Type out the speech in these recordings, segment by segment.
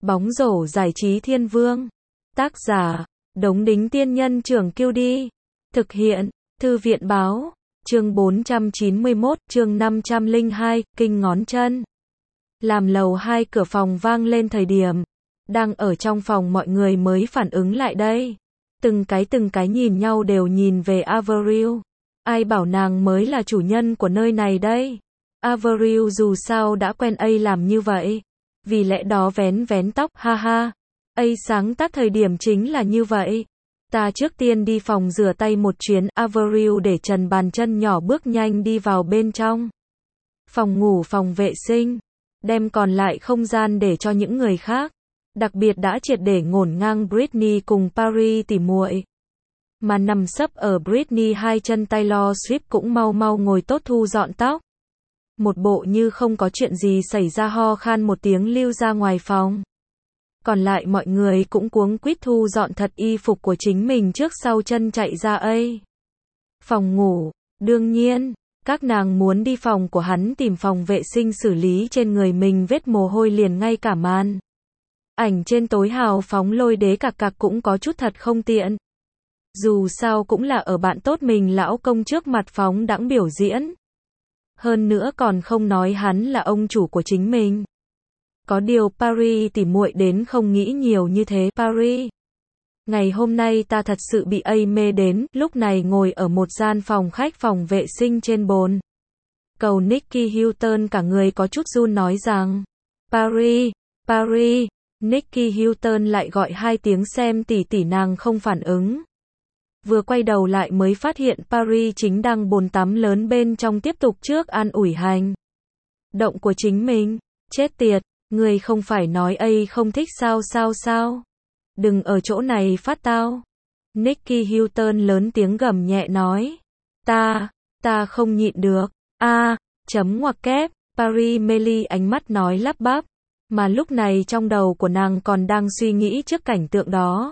Bóng rổ giải trí thiên vương. Tác giả, Đống Đính Tiên Nhân Trưởng Kiêu Đi. Thực hiện, Thư viện Báo. Chương 491, chương 502, kinh ngón chân. Làm lầu 2 cửa phòng vang lên thời điểm đang ở trong phòng mọi người mới phản ứng lại đây. Từng cái nhìn nhau đều nhìn về Avril. Ai bảo nàng mới là chủ nhân của nơi này đây. Avril dù sao đã quen A làm như vậy. Vì lẽ đó vén vén tóc, ha ha. A sáng tác thời điểm chính là như vậy. Ta trước tiên đi phòng rửa tay một chuyến. Avril để trần bàn chân nhỏ bước nhanh đi vào bên trong phòng ngủ, phòng vệ sinh, đem còn lại không gian để cho những người khác. Đặc biệt đã triệt để ngổn ngang Britney cùng Paris tỉ muội. Mà nằm sấp ở Britney hai chân Taylor Swift cũng mau mau ngồi tốt thu dọn tóc. Một bộ như không có chuyện gì xảy ra, ho khan một tiếng lưu ra ngoài phòng. Còn lại mọi người cũng cuống quýt thu dọn thật y phục của chính mình trước sau chân chạy ra phòng ngủ. Đương nhiên, các nàng muốn đi phòng của hắn tìm phòng vệ sinh xử lý trên người mình vết mồ hôi, liền ngay cả màn ảnh trên tối hào phóng lôi đế cạc cạc cũng có chút thật không tiện. Dù sao cũng là ở bạn tốt mình lão công trước mặt phóng đãng biểu diễn. Hơn nữa còn không nói hắn là ông chủ của chính mình. Có điều Paris tỉ muội đến không nghĩ nhiều như thế. Paris, ngày hôm nay ta thật sự bị A mê đến. Lúc này ngồi ở một gian phòng khách phòng vệ sinh trên bồn cầu Nicky Hilton cả người có chút run nói rằng Paris, Paris. Nicky Hilton lại gọi hai tiếng xem tỷ nàng không phản ứng. Vừa quay đầu lại mới phát hiện Paris chính đang bồn tắm lớn bên trong tiếp tục trước an ủi hành động của chính mình. Chết tiệt, người không phải nói A không thích sao? Đừng ở chỗ này phát tao. Nicky Hilton lớn tiếng gầm nhẹ nói. Ta không nhịn được. Chấm ngoặc kép. Paris mê ly ánh mắt nói lắp bắp. Mà lúc này trong đầu của nàng còn đang suy nghĩ trước cảnh tượng đó.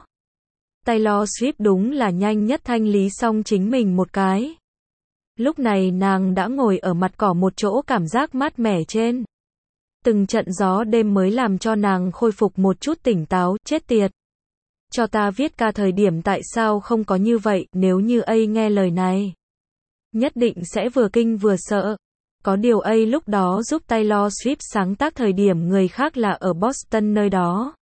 Taylor Swift đúng là nhanh nhất thanh lý xong chính mình một cái. Lúc này nàng đã ngồi ở mặt cỏ một chỗ cảm giác mát mẻ trên. Từng trận gió đêm mới làm cho nàng khôi phục một chút tỉnh táo. Chết tiệt. Cho ta viết ca thời điểm tại sao không có như vậy, nếu như A nghe lời này. Nhất định sẽ vừa kinh vừa sợ. Có điều A lúc đó giúp Taylor Swift sáng tác thời điểm người khác là ở Boston nơi đó.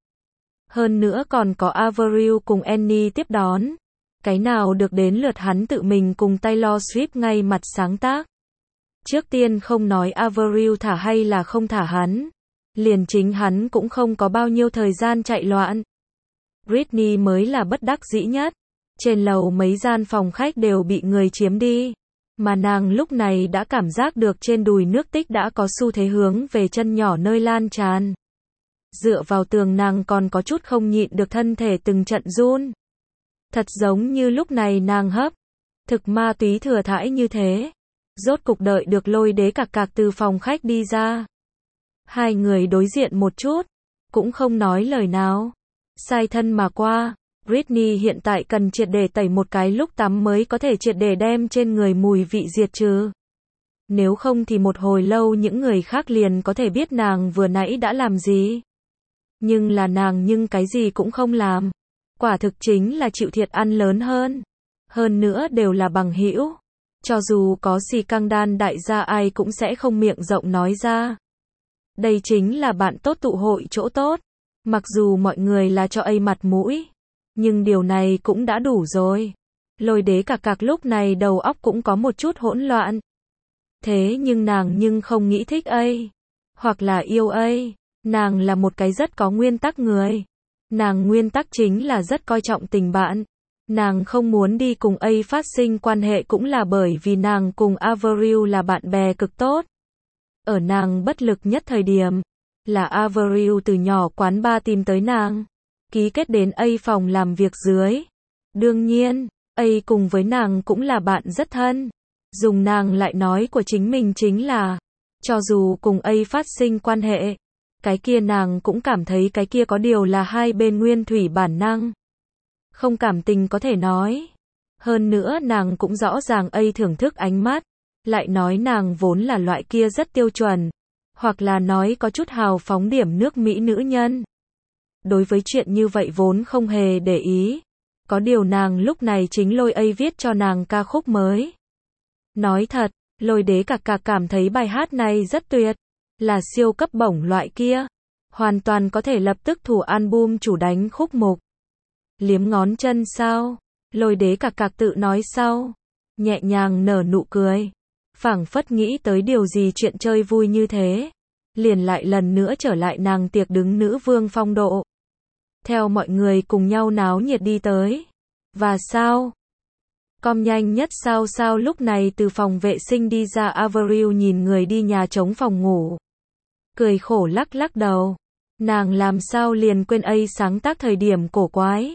Hơn nữa còn có Avril cùng Annie tiếp đón. Cái nào được đến lượt hắn tự mình cùng Taylor Swift ngay mặt sáng tác. Trước tiên không nói Avril thả hay là không thả hắn. Liền chính hắn cũng không có bao nhiêu thời gian chạy loạn. Britney mới là bất đắc dĩ nhất. Trên lầu mấy gian phòng khách đều bị người chiếm đi. Mà nàng lúc này đã cảm giác được trên đùi nước tích đã có xu thế hướng về chân nhỏ nơi lan tràn. Dựa vào tường nàng còn có chút không nhịn được thân thể từng trận run. Thật giống như lúc này nàng hấp thực ma túy thừa thãi như thế. Rốt cục đợi được lôi đế cạc cạc từ phòng khách đi ra. Hai người đối diện một chút, cũng không nói lời nào. Sai thân mà qua. Britney hiện tại cần triệt để tẩy một cái lúc tắm mới có thể triệt để đem trên người mùi vị diệt trừ. Nếu không thì một hồi lâu những người khác liền có thể biết nàng vừa nãy đã làm gì. Nhưng là nàng cái gì cũng không làm. Quả thực chính là chịu thiệt ăn lớn hơn. Hơn nữa đều là bằng hữu. Cho dù có scandal đại gia ai cũng sẽ không miệng rộng nói ra. Đây chính là bạn tốt tụ hội chỗ tốt. Mặc dù mọi người là cho A mặt mũi. Nhưng điều này cũng đã đủ rồi. Lôi đế cạc cạc lúc này đầu óc cũng có một chút hỗn loạn. Thế nhưng nàng không nghĩ thích A. Hoặc là yêu A. Nàng là một cái rất có nguyên tắc người. Nàng nguyên tắc chính là rất coi trọng tình bạn. Nàng không muốn đi cùng A phát sinh quan hệ cũng là bởi vì nàng cùng Avril là bạn bè cực tốt. Ở nàng bất lực nhất thời điểm, là Avril từ nhỏ quán bar tìm tới nàng. Ký kết đến A phòng làm việc dưới. Đương nhiên, A cùng với nàng cũng là bạn rất thân. Dùng nàng lại nói của chính mình chính là, cho dù cùng A phát sinh quan hệ, cái kia nàng cũng cảm thấy cái kia có điều là hai bên nguyên thủy bản năng. Không cảm tình có thể nói. Hơn nữa nàng cũng rõ ràng A thưởng thức ánh mắt. Lại nói nàng vốn là loại kia rất tiêu chuẩn. Hoặc là nói có chút hào phóng điểm nước Mỹ nữ nhân. đối với chuyện như vậy vốn không hề để ý. Có điều nàng lúc này chính lôi A viết cho nàng ca khúc mới. Nói thật, Lôi Đế Cạc Cạc cảm thấy bài hát này rất tuyệt, là siêu cấp bổng loại kia, hoàn toàn có thể lập tức thủ album chủ đánh khúc mục. Liếm ngón chân sao? Lôi Đế Cạc Cạc tự nói sau, nhẹ nhàng nở nụ cười, phảng phất nghĩ tới điều gì chuyện chơi vui như thế, liền lại lần nữa trở lại nàng tiệc đứng nữ vương phong độ. Theo mọi người cùng nhau náo nhiệt đi tới. Và sao? Com nhanh nhất sao sao lúc này từ phòng vệ sinh đi ra Avril nhìn người đi nhà trống phòng ngủ. Cười khổ lắc lắc đầu. Nàng làm sao liền quên A sáng tác thời điểm cổ quái.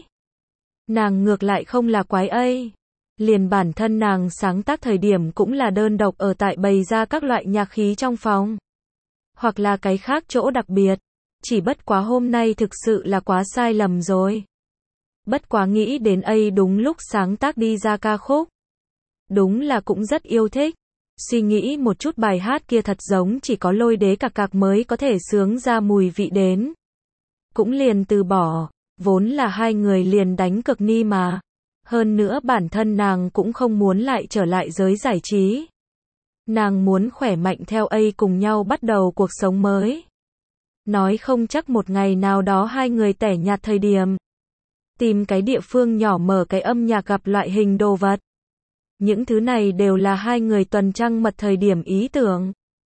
Nàng ngược lại không là quái A. Liền bản thân nàng sáng tác thời điểm cũng là đơn độc ở tại bày ra các loại nhạc khí trong phòng. Hoặc là cái khác chỗ đặc biệt. Chỉ bất quá hôm nay thực sự là quá sai lầm rồi. Bất quá nghĩ đến A đúng lúc sáng tác đi ra ca khúc. Đúng là cũng rất yêu thích. Suy nghĩ một chút bài hát kia thật giống chỉ có Lôi Đế Cạc Cạc mới có thể sướng ra mùi vị đến. Cũng liền từ bỏ, vốn là hai người liền đánh cực ni mà. Hơn nữa bản thân nàng cũng không muốn lại trở lại giới giải trí. Nàng muốn khỏe mạnh theo A cùng nhau bắt đầu cuộc sống mới. Nói không chắc một ngày nào đó hai người tẻ nhạt thời điểm. Tìm cái địa phương nhỏ mở cái âm nhạc gặp loại hình đồ vật. Những thứ này đều là hai người tuần trăng mật thời điểm ý tưởng.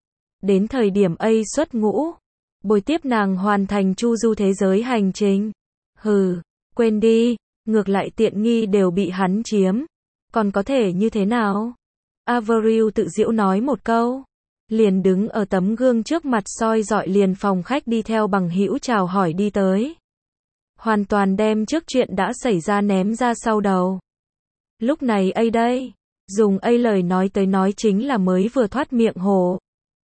Đến thời điểm A xuất ngũ, bồi tiếp nàng hoàn thành chu du thế giới hành trình. Hừ, quên đi, ngược lại tiện nghi đều bị hắn chiếm. Còn có thể như thế nào? Avril tự giễu nói một câu. Liền đứng ở tấm gương trước mặt soi dọi liền phòng khách đi theo bằng hữu chào hỏi đi tới. Hoàn toàn đem trước chuyện đã xảy ra ném ra sau đầu. Lúc này A đây, dùng A lời nói tới nói chính là mới vừa thoát miệng hổ.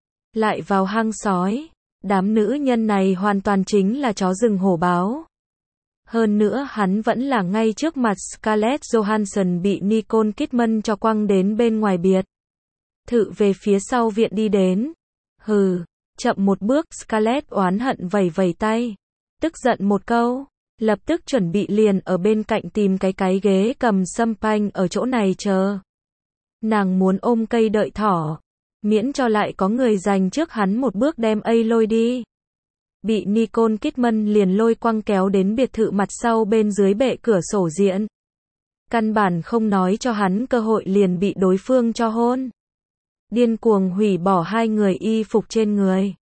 Lại vào hang sói, đám nữ nhân này hoàn toàn chính là chó rừng hổ báo. Hơn nữa hắn vẫn là ngay trước mặt Scarlett Johansson bị Nicole Kidman cho quăng đến bên ngoài biệt thự về phía sau viện đi đến. Hừ, chậm một bước Scarlett oán hận vẩy vẩy tay. Tức giận một câu, lập tức chuẩn bị liền ở bên cạnh tìm cái ghế cầm champagne ở chỗ này chờ. Nàng muốn ôm cây đợi thỏ, miễn cho lại có người giành trước hắn một bước đem A lôi đi. Bị Nicole Kidman liền lôi quăng kéo đến biệt thự mặt sau bên dưới bệ cửa sổ diện. Căn bản không nói cho hắn cơ hội liền bị đối phương cho hôn. Điên cuồng hủy bỏ hai người y phục trên người.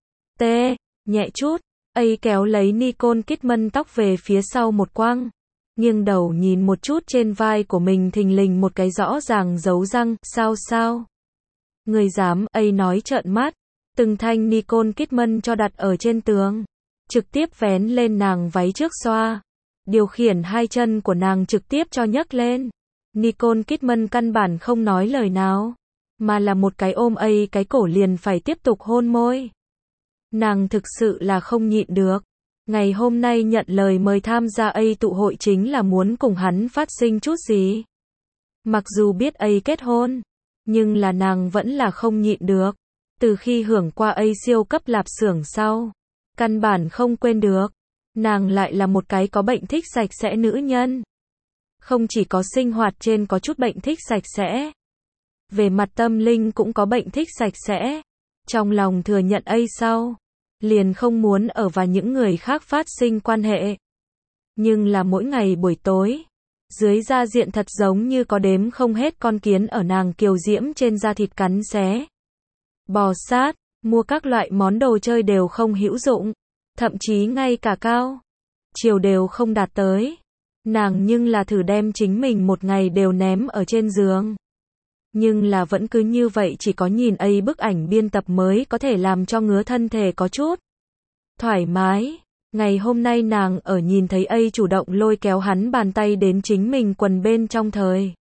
Nhẹ chút, A kéo lấy Nicole Kidman tóc về phía sau một quăng. Nghiêng đầu nhìn một chút trên vai của mình thình lình một cái rõ ràng dấu răng, sao? Người dám, A nói trợn mắt. Từng thanh Nicole Kidman cho đặt ở trên tường. Trực tiếp vén lên nàng váy trước xoa. Điều khiển hai chân của nàng trực tiếp cho nhấc lên. Nicole Kidman căn bản không nói lời nào. Mà là một cái ôm A cái cổ liền phải tiếp tục hôn môi. Nàng thực sự là không nhịn được. Ngày hôm nay nhận lời mời tham gia A tụ hội chính là muốn cùng hắn phát sinh chút gì. Mặc dù biết A kết hôn, nhưng là nàng vẫn là không nhịn được. Từ khi hưởng qua A siêu cấp lạp xưởng sau, căn bản không quên được. Nàng lại là một cái có bệnh thích sạch sẽ nữ nhân. Không chỉ có sinh hoạt trên có chút bệnh thích sạch sẽ. Về mặt tâm linh cũng có bệnh thích sạch sẽ. Trong lòng thừa nhận A sau, liền không muốn ở và những người khác phát sinh quan hệ. Nhưng là mỗi ngày buổi tối, dưới da diện thật giống như có đếm không hết con kiến ở nàng kiều diễm trên da thịt cắn xé. Bò sát, mua các loại món đồ chơi đều không hữu dụng, thậm chí ngay cả cao chiều đều không đạt tới. Nàng nhưng là thử đem chính mình một ngày đều ném ở trên giường. Nhưng là vẫn cứ như vậy chỉ có nhìn A bức ảnh biên tập mới có thể làm cho ngứa thân thể có chút thoải mái. Ngày hôm nay nàng ở nhìn thấy A chủ động lôi kéo hắn bàn tay đến chính mình quần bên trong thời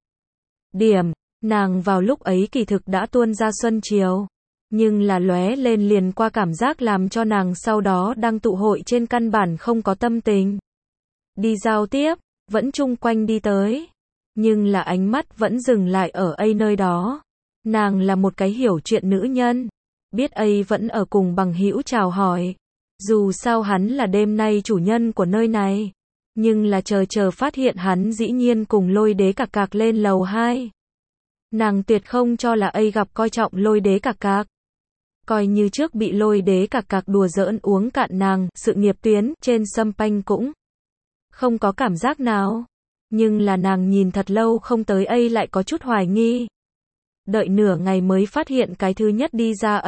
điểm, nàng vào lúc ấy kỳ thực đã tuôn ra xuân chiều. Nhưng là lóe lên liền qua cảm giác làm cho nàng sau đó đang tụ hội trên căn bản không có tâm tình đi giao tiếp, vẫn chung quanh đi tới. Nhưng là ánh mắt vẫn dừng lại ở A nơi đó. Nàng là một cái hiểu chuyện nữ nhân. Biết A vẫn ở cùng bằng hữu chào hỏi. Dù sao hắn là đêm nay chủ nhân của nơi này. Nhưng là chờ phát hiện hắn dĩ nhiên cùng Lôi Đế Cạc Cạc lên lầu 2. Nàng tuyệt không cho là gặp coi trọng Lôi Đế Cạc Cạc. Coi như trước bị Lôi Đế Cạc Cạc đùa giỡn uống cạn nàng, sự nghiệp tuyến trên sâm panh cũng không có cảm giác nào. Nhưng là nàng nhìn thật lâu không tới lại có chút hoài nghi. Đợi nửa ngày mới phát hiện cái thứ nhất đi ra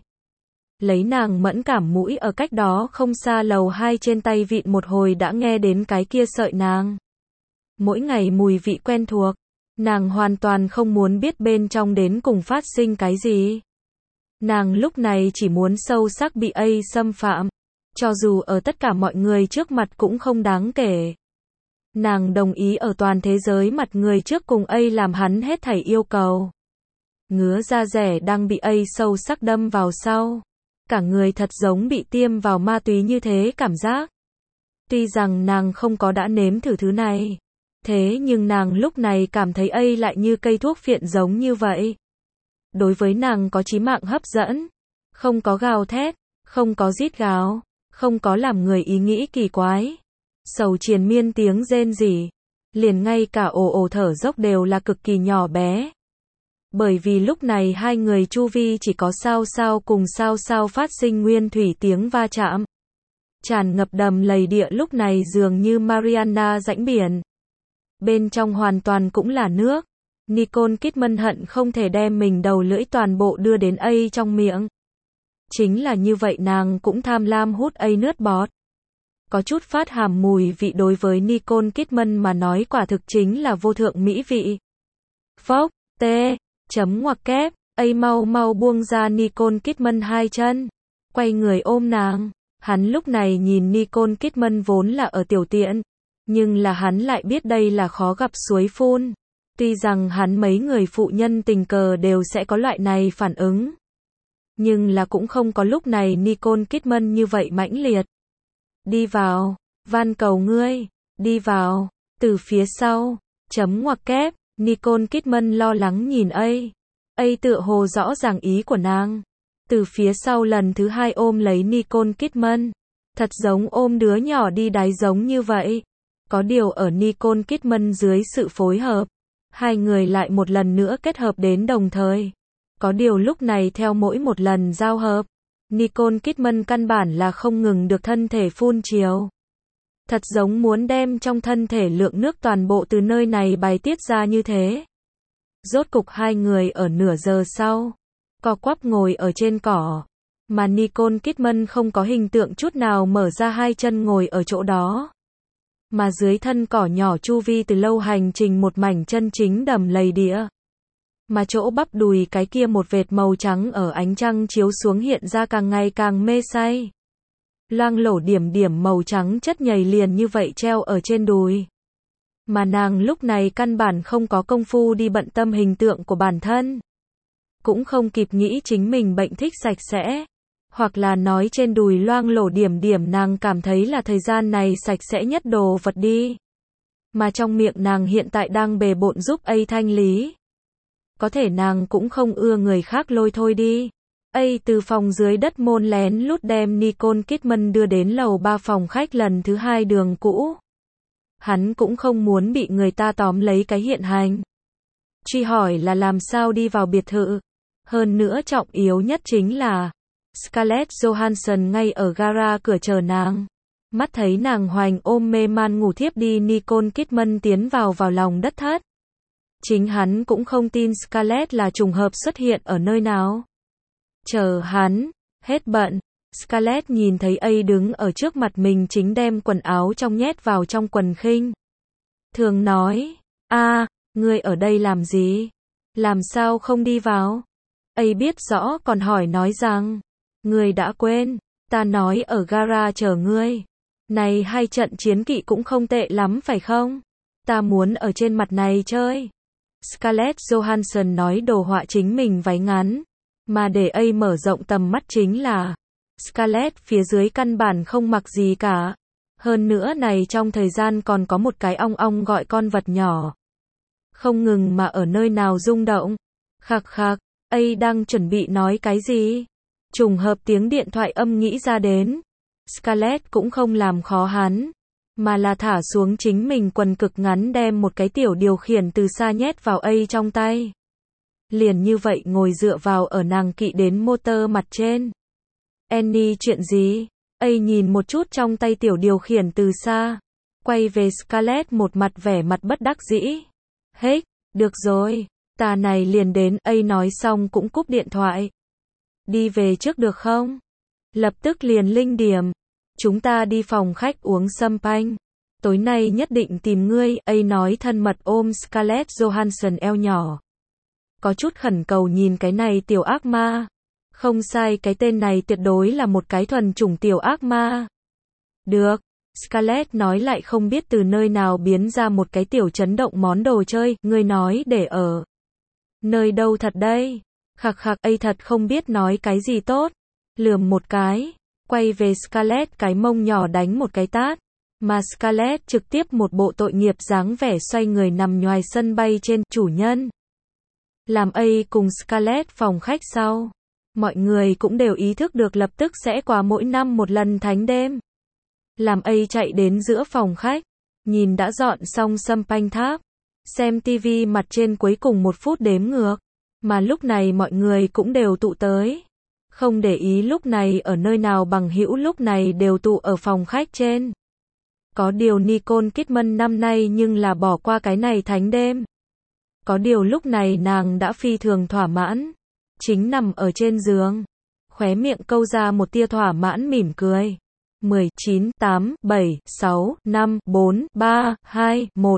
lấy nàng mẫn cảm mũi ở cách đó không xa lầu 2 trên tay vịn một hồi đã nghe đến cái kia sợi nàng. Mỗi ngày mùi vị quen thuộc, nàng hoàn toàn không muốn biết bên trong đến cùng phát sinh cái gì. Nàng lúc này chỉ muốn sâu sắc bị xâm phạm, cho dù ở tất cả mọi người trước mặt cũng không đáng kể. Nàng đồng ý ở toàn thế giới mặt người trước cùng làm hắn hết thảy yêu cầu. Ngứa da rẻ đang bị sâu sắc đâm vào sau. Cả người thật giống bị tiêm vào ma túy như thế cảm giác. Tuy rằng nàng không có đã nếm thử thứ này. Thế nhưng nàng lúc này cảm thấy lại như cây thuốc phiện giống như vậy. Đối với nàng có chí mạng hấp dẫn. Không có gào thét, không có rít gào, không có làm người ý nghĩ kỳ quái. Sầu triền miên tiếng rên rỉ. Liền ngay cả ồ thở dốc đều là cực kỳ nhỏ bé. Bởi vì lúc này hai người chu vi chỉ có sao sao cùng sao sao phát sinh nguyên thủy tiếng va chạm. Tràn ngập đầm lầy địa lúc này dường như Mariana rãnh biển. Bên trong hoàn toàn cũng là nước. Nicole Kidman hận không thể đem mình đầu lưỡi toàn bộ đưa đến trong miệng. Chính là như vậy nàng cũng tham lam hút nước bọt. Có chút phát hàm mùi vị đối với Nicole Kidman mà nói quả thực chính là vô thượng mỹ vị. Phốc, tê. Chấm ngoặc kép, mau buông ra Nicole Kidman hai chân, quay người ôm nàng. Hắn lúc này nhìn Nicole Kidman vốn là ở tiểu tiện, nhưng là hắn lại biết đây là khó gặp suối phun. Tuy rằng hắn mấy người phụ nhân tình cờ đều sẽ có loại này phản ứng, nhưng là cũng không có lúc này Nicole Kidman như vậy mãnh liệt. Đi vào, van cầu ngươi, đi vào, từ phía sau, chấm ngoặc kép. Nicole Kidman lo lắng nhìn tựa hồ rõ ràng ý của nàng. Từ phía sau lần thứ hai ôm lấy Nicole Kidman. Thật giống ôm đứa nhỏ đi đáy giống như vậy. Có điều ở Nicole Kidman dưới sự phối hợp, hai người lại một lần nữa kết hợp đến đồng thời. Có điều lúc này theo mỗi một lần giao hợp, Nicole Kidman căn bản là không ngừng được thân thể phun trào. Thật giống muốn đem trong thân thể lượng nước toàn bộ từ nơi này bài tiết ra như thế. Rốt cục hai người ở nửa giờ sau, co quắp ngồi ở trên cỏ, mà Nicole Kidman không có hình tượng chút nào mở ra hai chân ngồi ở chỗ đó. Mà dưới thân cỏ nhỏ chu vi từ lâu hành trình một mảnh chân chính đầm lầy địa. Mà chỗ bắp đùi cái kia một vệt màu trắng ở ánh trăng chiếu xuống hiện ra càng ngày càng mê say. Loang lổ điểm điểm màu trắng chất nhầy liền như vậy treo ở trên đùi. Mà nàng lúc này căn bản không có công phu đi bận tâm hình tượng của bản thân. Cũng không kịp nghĩ chính mình bệnh thích sạch sẽ. Hoặc là nói trên đùi loang lổ điểm điểm nàng cảm thấy là thời gian này sạch sẽ nhất đồ vật đi. Mà trong miệng nàng hiện tại đang bề bộn giúp thanh lý. Có thể nàng cũng không ưa người khác lôi thôi đi. Từ phòng dưới đất môn lén lút đem Nicole Kidman đưa đến lầu 3 phòng khách lần thứ hai đường cũ. Hắn cũng không muốn bị người ta tóm lấy cái hiện hành. Truy hỏi là làm sao đi vào biệt thự. Hơn nữa trọng yếu nhất chính là Scarlett Johansson ngay ở gara cửa chờ nàng. Mắt thấy nàng hoành ôm mê man ngủ thiếp đi Nicole Kidman tiến vào lòng đất thất. Chính hắn cũng không tin Scarlett là trùng hợp xuất hiện ở nơi nào. Chờ hắn, hết bận, Scarlett nhìn thấy đứng ở trước mặt mình chính đem quần áo trong nhét vào trong quần khinh. Thường nói, ngươi ở đây làm gì? Làm sao không đi vào? Biết rõ còn hỏi nói rằng, ngươi đã quên, ta nói ở gara chờ ngươi. Này hai trận chiến kỵ cũng không tệ lắm phải không? Ta muốn ở trên mặt này chơi. Scarlett Johansson nói đồ họa chính mình váy ngắn. Mà để mở rộng tầm mắt chính là Scarlett phía dưới căn bản không mặc gì cả. Hơn nữa này trong thời gian còn có một cái ong ong gọi con vật nhỏ. Không ngừng mà ở nơi nào rung động. Khạc khạc, đang chuẩn bị nói cái gì? Trùng hợp tiếng điện thoại âm nghĩ ra đến. Scarlett cũng không làm khó hắn, mà là thả xuống chính mình quần cực ngắn đem một cái tiểu điều khiển từ xa nhét vào A trong tay. Liền như vậy ngồi dựa vào ở nàng kỵ đến motor mặt trên. Annie chuyện gì? A nhìn một chút trong tay tiểu điều khiển từ xa, quay về Scarlett một mặt vẻ mặt bất đắc dĩ. Hết, được rồi, ta này liền đến. A nói xong cũng cúp điện thoại. Đi về trước được không? Lập tức liền linh điểm. Chúng ta đi phòng khách uống champagne. Tối nay nhất định tìm ngươi. A nói thân mật ôm Scarlett Johansson eo nhỏ. Có chút khẩn cầu nhìn cái này tiểu ác ma. Không sai, cái tên này tuyệt đối là một cái thuần chủng tiểu ác ma. Được. Scarlett nói lại không biết từ nơi nào biến ra một cái tiểu chấn động món đồ chơi. Ngươi nói để ở nơi đâu thật đây? Khặc khặc. A thật không biết nói cái gì tốt. Lườm một cái. Quay về Scarlett cái mông nhỏ đánh một cái tát. Mà Scarlett trực tiếp một bộ tội nghiệp dáng vẻ xoay người nằm nhoài sân bay trên. Chủ nhân. Làm A cùng Scarlett phòng khách sau. Mọi người cũng đều ý thức được lập tức sẽ qua mỗi năm một lần thánh đêm. Làm A chạy đến giữa phòng khách. Nhìn đã dọn xong champagne tháp. Xem TV mặt trên cuối cùng 1 phút đếm ngược. Mà lúc này mọi người cũng đều tụ tới. Không để ý lúc này ở nơi nào bằng hữu lúc này đều tụ ở phòng khách trên. Có điều Nicole Kidman năm nay nhưng là bỏ qua cái này thánh đêm. Có điều lúc này nàng đã phi thường thỏa mãn. Chính nằm ở trên giường. Khóe miệng câu ra một tia thỏa mãn mỉm cười. 10, 9, 8, 7, 6, 5, 4, 3, 2, 1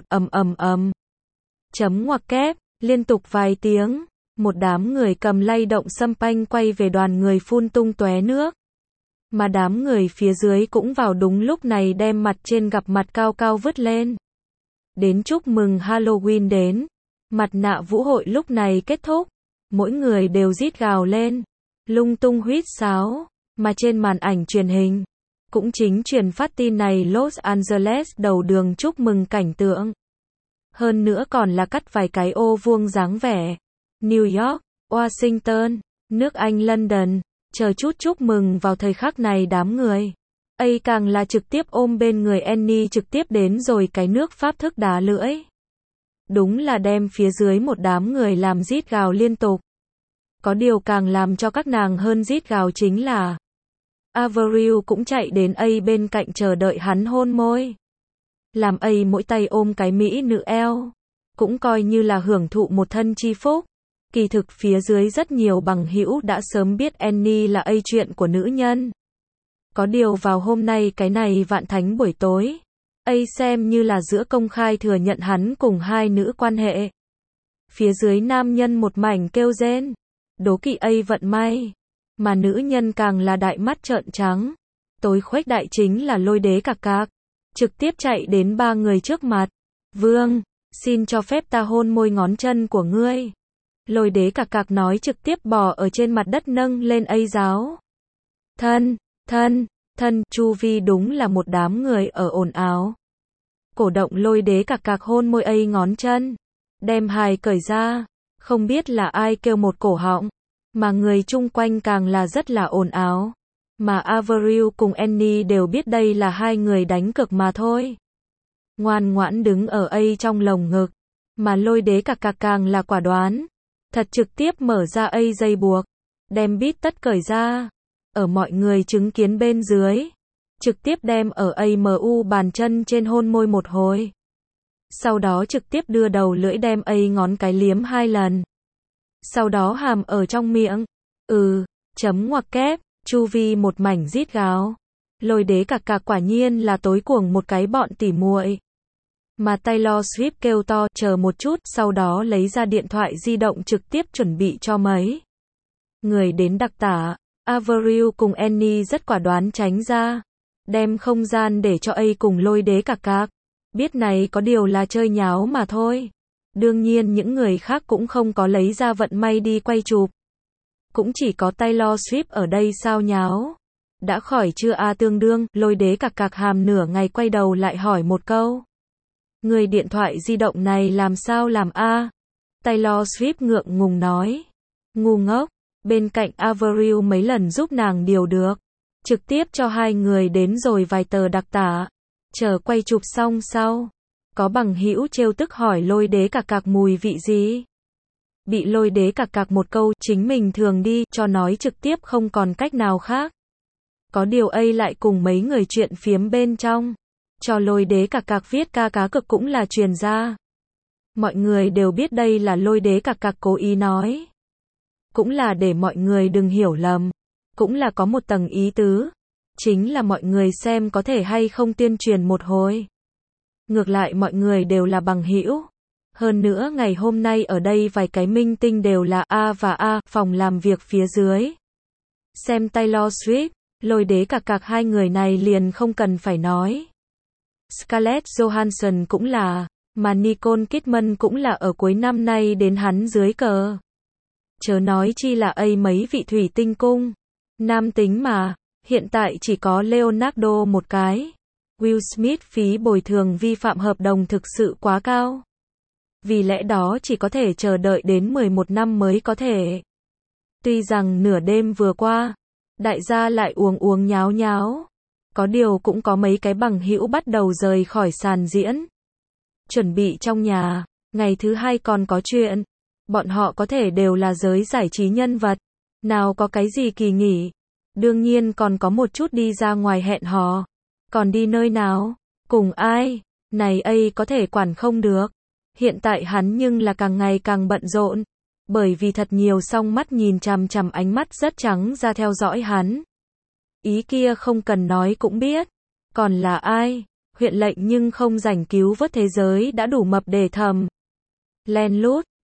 chấm ngoặc kép, liên tục vài tiếng. Một đám người cầm lay động champagne quay về đoàn người phun tung tóe nước. Mà đám người phía dưới cũng vào đúng lúc này đem mặt trên gặp mặt cao cao vứt lên. Đến chúc mừng Halloween đến. Mặt nạ vũ hội lúc này kết thúc. Mỗi người đều rít gào lên. Lung tung huýt sáo. Mà trên màn ảnh truyền hình. Cũng chính truyền phát tin này Los Angeles đầu đường chúc mừng cảnh tượng. Hơn nữa còn là cắt vài cái ô vuông dáng vẻ. New York, Washington, nước Anh London, chờ chút chúc mừng vào thời khắc này đám người. A càng là trực tiếp ôm bên người Annie trực tiếp đến rồi cái nước Pháp thức đá lưỡi. Đúng là đem phía dưới một đám người làm rít gào liên tục. Có điều càng làm cho các nàng hơn rít gào chính là Avril cũng chạy đến A bên cạnh chờ đợi hắn hôn môi. Làm A mỗi tay ôm cái mỹ nữ eo. Cũng coi như là hưởng thụ một thân chi phúc. Kỳ thực phía dưới rất nhiều bằng hữu đã sớm biết Annie là A chuyện của nữ nhân. Có điều vào hôm nay cái này vạn thánh buổi tối. A xem như là giữa công khai thừa nhận hắn cùng hai nữ quan hệ. Phía dưới nam nhân một mảnh kêu rên. Đố kỵ A vận may. Mà nữ nhân càng là đại mắt trợn trắng. Tối khuếch đại chính là Lôi Đế Cạc Cạc. Trực tiếp chạy đến 3 người trước mặt. Vương, xin cho phép ta hôn môi ngón chân của ngươi. Lôi Đế Cạc Cạc nói trực tiếp bò ở trên mặt đất nâng lên A giáo. Thân, chu vi đúng là một đám người ở ồn ào. Cổ động Lôi Đế Cạc Cạc hôn môi A ngón chân. Đem hài cởi ra. Không biết là ai kêu một cổ họng. Mà người chung quanh càng là rất là ồn ào. Mà Avril cùng Annie đều biết đây là hai người đánh cược mà thôi. Ngoan ngoãn đứng ở A trong lồng ngực. Mà Lôi Đế Cạc Cạc càng là quả đoán. Thật trực tiếp mở ra A dây buộc. Đem bít tất cởi ra. Ở mọi người chứng kiến bên dưới. Trực tiếp đem ở AMU bàn chân trên hôn môi một hồi. Sau đó trực tiếp đưa đầu lưỡi đem A ngón cái liếm 2 lần. Sau đó hàm ở trong miệng. Chấm ngoặc kép, chu vi một mảnh rít gào. Lôi Đế Cạc Cạc quả nhiên là tối cuồng một cái bọn tỉ muội. Mà Taylor Swift kêu to, chờ một chút, sau đó lấy ra điện thoại di động trực tiếp chuẩn bị cho mấy người đến đặc tả. Avril cùng Annie rất quả đoán tránh ra. Đem không gian để cho A cùng Lôi Đế Cạc Cạc. Biết này có điều là chơi nháo mà thôi. Đương nhiên những người khác cũng không có lấy ra vận may đi quay chụp. Cũng chỉ có Taylor Swift ở đây sao nháo. Đã khỏi chưa tương đương, Lôi Đế Cạc Cạc hàm nửa ngày quay đầu lại hỏi một câu. Người điện thoại di động này làm sao làm Taylor Swift ngượng ngùng nói. Ngu ngốc, bên cạnh Avril mấy lần giúp nàng điều được. trực tiếp cho hai người đến rồi vài tờ đặc tả. Chờ quay chụp xong sau, có bằng hữu trêu tức hỏi Lôi Đế Cạc Cạc mùi vị gì. Bị Lôi Đế Cạc Cạc một câu chính mình thường đi cho nói trực tiếp không còn cách nào khác. Có điều ấy lại cùng mấy người chuyện phiếm bên trong, cho Lôi Đế Cạc Cạc viết ca cá cực cũng là truyền ra. Mọi người đều biết đây là Lôi Đế Cạc Cạc cố ý nói. Cũng là để mọi người đừng hiểu lầm. Cũng là có một tầng ý tứ. Chính là mọi người xem có thể hay không tuyên truyền một hồi. Ngược lại mọi người đều là bằng hữu. Hơn nữa ngày hôm nay ở đây vài cái minh tinh đều là A và A, phòng làm việc phía dưới. Xem Taylor Swift, Lôi Đế Cạc Cạc hai người này liền không cần phải nói. Scarlett Johansson cũng là, mà Nicole Kidman cũng là ở cuối năm nay đến hắn dưới cờ. Chớ nói chi là mấy vị thủy tinh cung. Nam tính mà, hiện tại chỉ có Leonardo một cái. Will Smith phí bồi thường vi phạm hợp đồng thực sự quá cao. Vì lẽ đó chỉ có thể chờ đợi đến 11 năm mới có thể. Tuy rằng nửa đêm vừa qua, đại gia lại uống nháo nháo. Có điều cũng có mấy cái bằng hữu bắt đầu rời khỏi sàn diễn. Chuẩn bị trong nhà, ngày thứ hai còn có chuyện. Bọn họ có thể đều là giới giải trí nhân vật. Nào có cái gì kỳ nghỉ. Đương nhiên còn có một chút đi ra ngoài hẹn hò. Còn đi nơi nào? Cùng ai? Này có thể quản không được. Hiện tại hắn nhưng là càng ngày càng bận rộn. Bởi vì thật nhiều song mắt nhìn chằm chằm ánh mắt rất trắng ra theo dõi hắn. Ý kia không cần nói cũng biết. Còn là ai? Huyện lệnh nhưng không rảnh cứu vớt thế giới đã đủ mập để thầm. Len lút,